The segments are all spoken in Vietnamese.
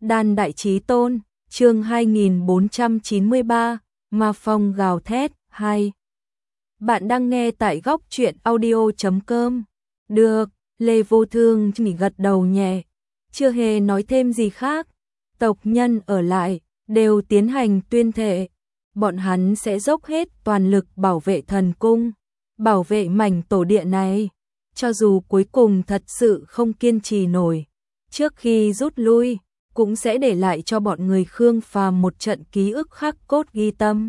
Đan Đại Chí Tôn, chương 2493, Ma Phong gào thét, 2. Bạn đang nghe tại góc truyện audio.com. Được, Lê Vô Thương chỉ gật đầu nhẹ, chưa hề nói thêm gì khác. Tộc nhân ở lại, đều tiến hành tuyên thệ. Bọn hắn sẽ dốc hết toàn lực bảo vệ thần cung, bảo vệ mảnh tổ địa này. Cho dù cuối cùng thật sự không kiên trì nổi, trước khi rút lui, cũng sẽ để lại cho bọn người Khương Phàm một trận ký ức khắc cốt ghi tâm.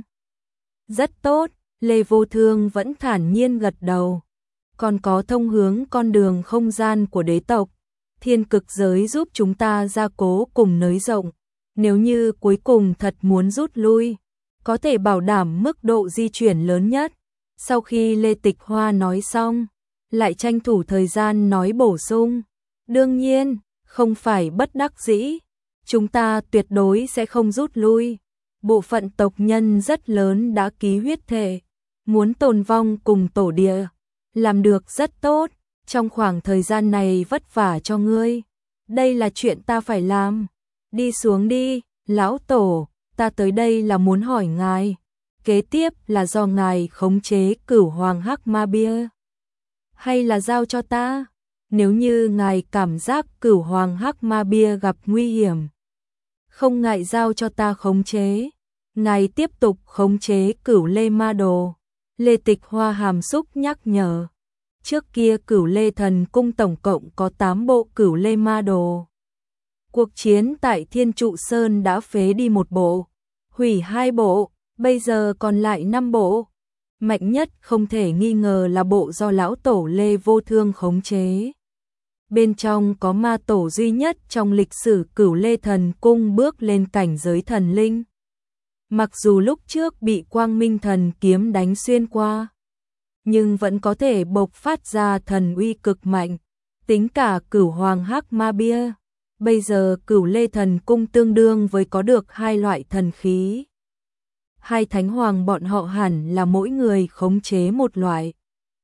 Rất tốt, Lê Vô Thương vẫn thản nhiên gật đầu. Còn có thông hướng con đường không gian của đế tộc, thiên cực giới giúp chúng ta gia cố cùng nới rộng. Nếu như cuối cùng thật muốn rút lui, có thể bảo đảm mức độ di chuyển lớn nhất. Sau khi Lê Tịch Hoa nói xong, lại tranh thủ thời gian nói bổ sung. Đương nhiên, không phải bất đắc dĩ, chúng ta tuyệt đối sẽ không rút lui. Bộ phận tộc nhân rất lớn đã ký huyết thệ, muốn tồn vong cùng tổ địa. Làm được rất tốt, trong khoảng thời gian này vất vả cho ngươi. Đây là chuyện ta phải làm. Đi xuống đi, lão tổ, ta tới đây là muốn hỏi ngài. Kế tiếp là do ngài khống chế Cửu Hoàng Hắc Ma Bia, hay là giao cho ta? Nếu như ngài cảm giác Cửu Hoàng Hắc Ma Bia gặp nguy hiểm, không ngại giao cho ta khống chế. Ngài tiếp tục khống chế Cửu Lê Ma Đồ. Lê Tịch Hoa hàm xúc nhắc nhở. Trước kia Cửu Lê Thần Cung tổng cộng có 8 bộ Cửu Lê Ma Đồ. Cuộc chiến tại Thiên Trụ Sơn đã phế đi 1 bộ, hủy 2 bộ, bây giờ còn lại 5 bộ. Mạnh nhất không thể nghi ngờ là bộ do lão tổ Lê Vô Thương khống chế. Bên trong có ma tổ duy nhất trong lịch sử Cửu Lê Thần Cung bước lên cảnh giới thần linh. Mặc dù lúc trước bị Quang Minh Thần kiếm đánh xuyên qua, nhưng vẫn có thể bộc phát ra thần uy cực mạnh. Tính cả Cửu Hoàng Hắc Ma Bia, bây giờ Cửu Lê Thần Cung tương đương với có được 2 loại thần khí. 2 thánh hoàng bọn họ hẳn là mỗi người khống chế một loại.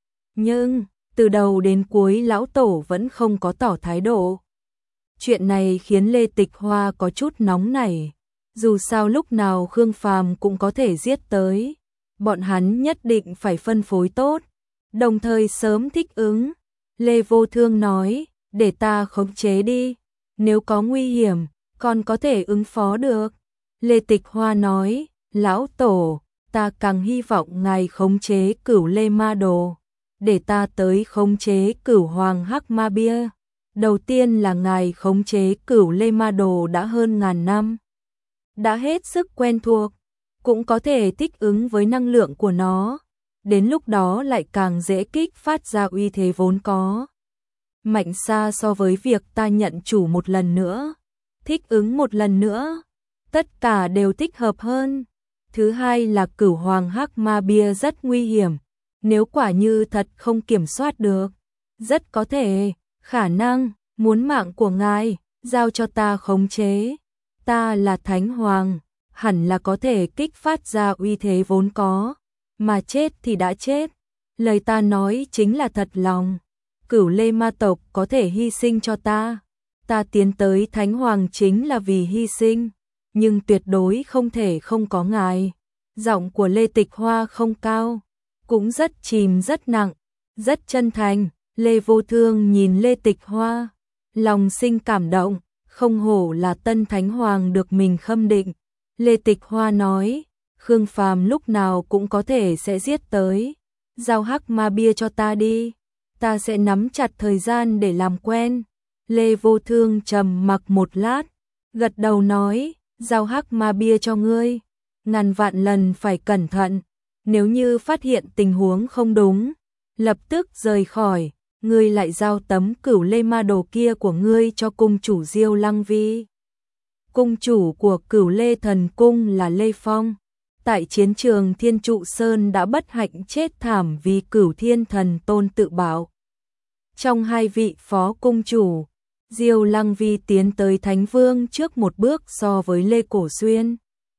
Nhưng, từ đầu đến cuối lão tổ vẫn không có tỏ thái độ. Chuyện này khiến Lê Tịch Hoa có chút nóng nảy. Dù sao lúc nào Khương Phàm cũng có thể giết tới. Bọn hắn nhất định phải phân phối tốt, đồng thời sớm thích ứng. Lê Vô Thương nói, để ta khống chế đi. Nếu có nguy hiểm, còn có thể ứng phó được. Lê Tịch Hoa nói, lão tổ, ta càng hy vọng ngài khống chế Cửu Lê Ma Đồ, để ta tới khống chế Cửu Hoàng Hắc Ma Bia. Đầu tiên là ngài khống chế Cửu Lê Ma Đồ đã hơn ngàn năm, đã hết sức quen thuộc, cũng có thể thích ứng với năng lượng của nó. Đến lúc đó lại càng dễ kích phát ra uy thế vốn có. Mạnh xa so với việc ta nhận chủ một lần nữa, thích ứng một lần nữa, tất cả đều thích hợp hơn. Thứ hai là Cửu Hoàng Hắc Ma Bia rất nguy hiểm, nếu quả như thật không kiểm soát được, rất có thể, khả năng, muốn mạng của ngài, giao cho ta khống chế. Ta là Thánh Hoàng, hẳn là có thể kích phát ra uy thế vốn có, mà chết thì đã chết. Lời ta nói chính là thật lòng. Cửu Lê Ma tộc có thể hy sinh cho ta. Ta tiến tới Thánh Hoàng chính là vì hy sinh, nhưng tuyệt đối không thể không có ngài. Giọng của Lê Tịch Hoa không cao, cũng rất chìm rất nặng, rất chân thành. Lê Vô Thương nhìn Lê Tịch Hoa, lòng sinh cảm động, không hổ là tân Thánh Hoàng được mình khâm định. Lê Tịch Hoa nói, Khương Phàm lúc nào cũng có thể sẽ giết tới. Giao Hắc Ma Bia cho ta đi, ta sẽ nắm chặt thời gian để làm quen. Lê Vô Thương trầm mặc một lát, gật đầu nói, giao Hắc Ma Bia cho ngươi, ngàn vạn lần phải cẩn thận. Nếu như phát hiện tình huống không đúng, lập tức rời khỏi. Ngươi lại giao tấm Cửu Lê Ma Đồ kia của ngươi cho cung chủ Diêu Lăng Vi. Cung chủ của Cửu Lê Thần Cung là Lê Phong, tại chiến trường Thiên Trụ Sơn đã bất hạnh chết thảm vì Cửu Thiên Thần Tôn tự bạo. Trong 2 vị phó cung chủ, Diêu Lăng Vi tiến tới Thánh Vương trước một bước so với Lê Cổ Xuyên,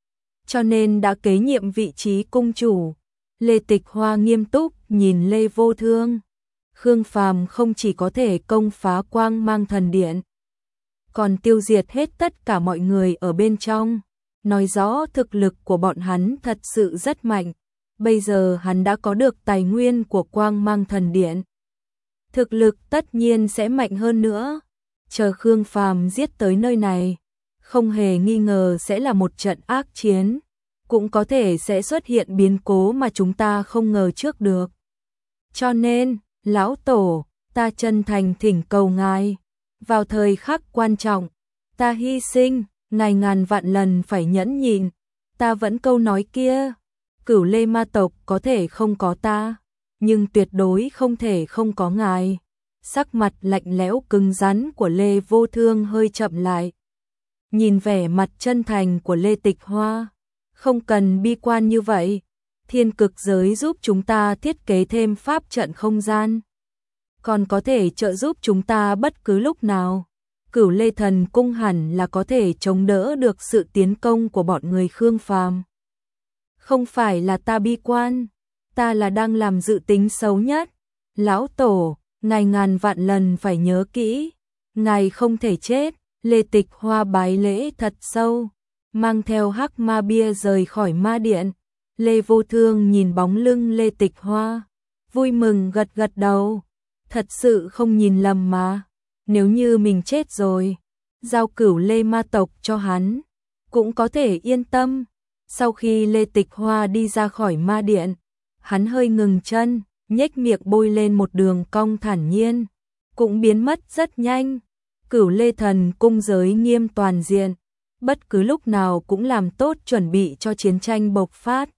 cho nên đã kế nhiệm vị trí cung chủ. Lê Tịch Hoa nghiêm túc nhìn Lê Vô Thương. Khương Phàm không chỉ có thể công phá Quang Mang Thần Điện, còn tiêu diệt hết tất cả mọi người ở bên trong, nói rõ thực lực của bọn hắn thật sự rất mạnh. Bây giờ hắn đã có được tài nguyên của Quang Mang Thần Điện, thực lực tất nhiên sẽ mạnh hơn nữa. Chờ Khương Phàm giết tới nơi này, không hề nghi ngờ sẽ là một trận ác chiến, cũng có thể sẽ xuất hiện biến cố mà chúng ta không ngờ trước được. Cho nên, lão tổ, ta chân thành thỉnh cầu ngài, vào thời khắc quan trọng, ta hy sinh, ngài ngàn vạn lần phải nhẫn nhịn. Ta vẫn câu nói kia, Cửu Lê ma tộc có thể không có ta, nhưng tuyệt đối không thể không có ngài. Sắc mặt lạnh lẽo cứng rắn của Lê Vô Thương hơi chậm lại. Nhìn vẻ mặt chân thành của Lê Tịch Hoa, không cần bi quan như vậy. Thiên cực giới giúp chúng ta thiết kế thêm pháp trận không gian, còn có thể trợ giúp chúng ta bất cứ lúc nào. Cửu Lê Thần Cung hẳn là có thể chống đỡ được sự tiến công của bọn người Khương Phàm. Không phải là ta bi quan, ta là đang làm dự tính xấu nhất. Lão tổ, ngài ngàn vạn lần phải nhớ kỹ, ngài không thể chết. Lê Tịch Hoa bái lễ thật sâu, mang theo hắc ma bia rời khỏi ma điện. Lê Vô Thương nhìn bóng lưng Lê Tịch Hoa, vui mừng gật gật đầu. Thật sự không nhìn lầm mà, nếu như mình chết rồi, giao Cửu Lê ma tộc cho hắn, cũng có thể yên tâm. Sau khi Lê Tịch Hoa đi ra khỏi ma điện, hắn hơi ngừng chân, nhếch miệng bôi lên một đường cong thản nhiên, cũng biến mất rất nhanh. Cửu Lê Thần Cung giới nghiêm toàn diện, bất cứ lúc nào cũng làm tốt chuẩn bị cho chiến tranh bộc phát.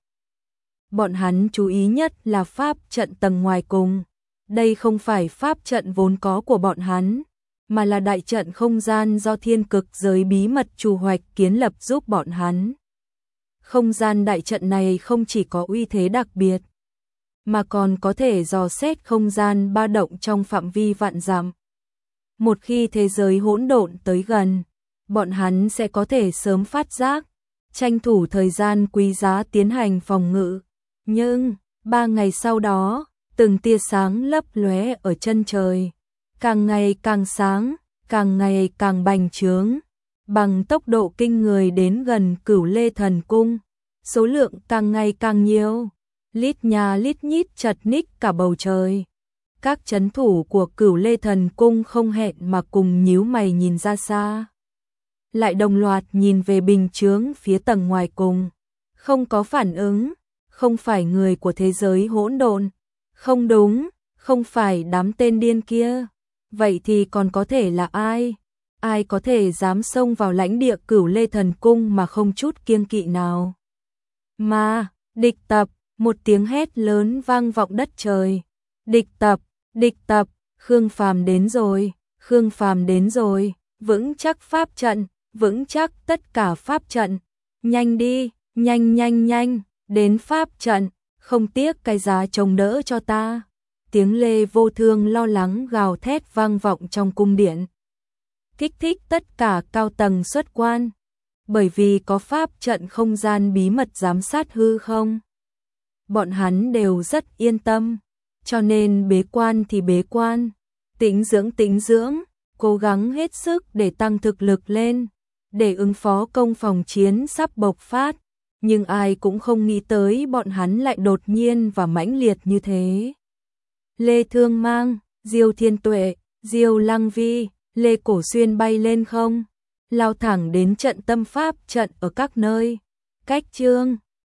Bọn hắn chú ý nhất là pháp trận tầng ngoài cùng. Đây không phải pháp trận vốn có của bọn hắn, mà là đại trận không gian do thiên cực giới bí mật chủ hoạch kiến lập giúp bọn hắn. Không gian đại trận này không chỉ có uy thế đặc biệt, mà còn có thể dò xét không gian ba động trong phạm vi vạn dặm. Một khi thế giới hỗn độn tới gần, bọn hắn sẽ có thể sớm phát giác, tranh thủ thời gian quý giá tiến hành phòng ngự. Nhưng, 3 ngày sau đó, từng tia sáng lấp lóe ở chân trời, càng ngày càng sáng, càng ngày càng bành trướng, bằng tốc độ kinh người đến gần Cửu Lê Thần Cung, số lượng càng ngày càng nhiều, lít nhà lít nhít chật ních cả bầu trời. Các trấn thủ của Cửu Lê Thần Cung không hẹn mà cùng nhíu mày nhìn ra xa, lại đồng loạt nhìn về bình chướng phía tầng ngoài cùng, không có phản ứng. Không phải người của thế giới hỗn độn, không đúng, không phải đám tên điên kia. Vậy thì còn có thể là ai? Ai có thể dám xông vào lãnh địa Cửu Lê Thần Cung mà không chút kiêng kỵ nào? Mà, địch tập, một tiếng hét lớn vang vọng đất trời. Địch tập, Khương Phàm đến rồi, Khương Phàm đến rồi, vững chắc pháp trận, vững chắc tất cả pháp trận. Nhanh đi, nhanh. Đến pháp trận, không tiếc cái giá chống đỡ cho ta. Tiếng Lê Vô Thương lo lắng gào thét vang vọng trong cung điện, kích thích tất cả cao tầng xuất quan. Bởi vì có pháp trận không gian bí mật giám sát hư không, bọn hắn đều rất yên tâm, cho nên bế quan thì bế quan, tĩnh dưỡng, cố gắng hết sức để tăng thực lực lên, để ứng phó công phòng chiến sắp bộc phát. Nhưng ai cũng không nghĩ tới bọn hắn lại đột nhiên và mãnh liệt như thế. Lê Thương Mang, Diêu Thiên Tuệ, Diêu Lăng Vi, Lê Cổ Xuyên bay lên không, lao thẳng đến trận tâm pháp trận ở các nơi. Cách chương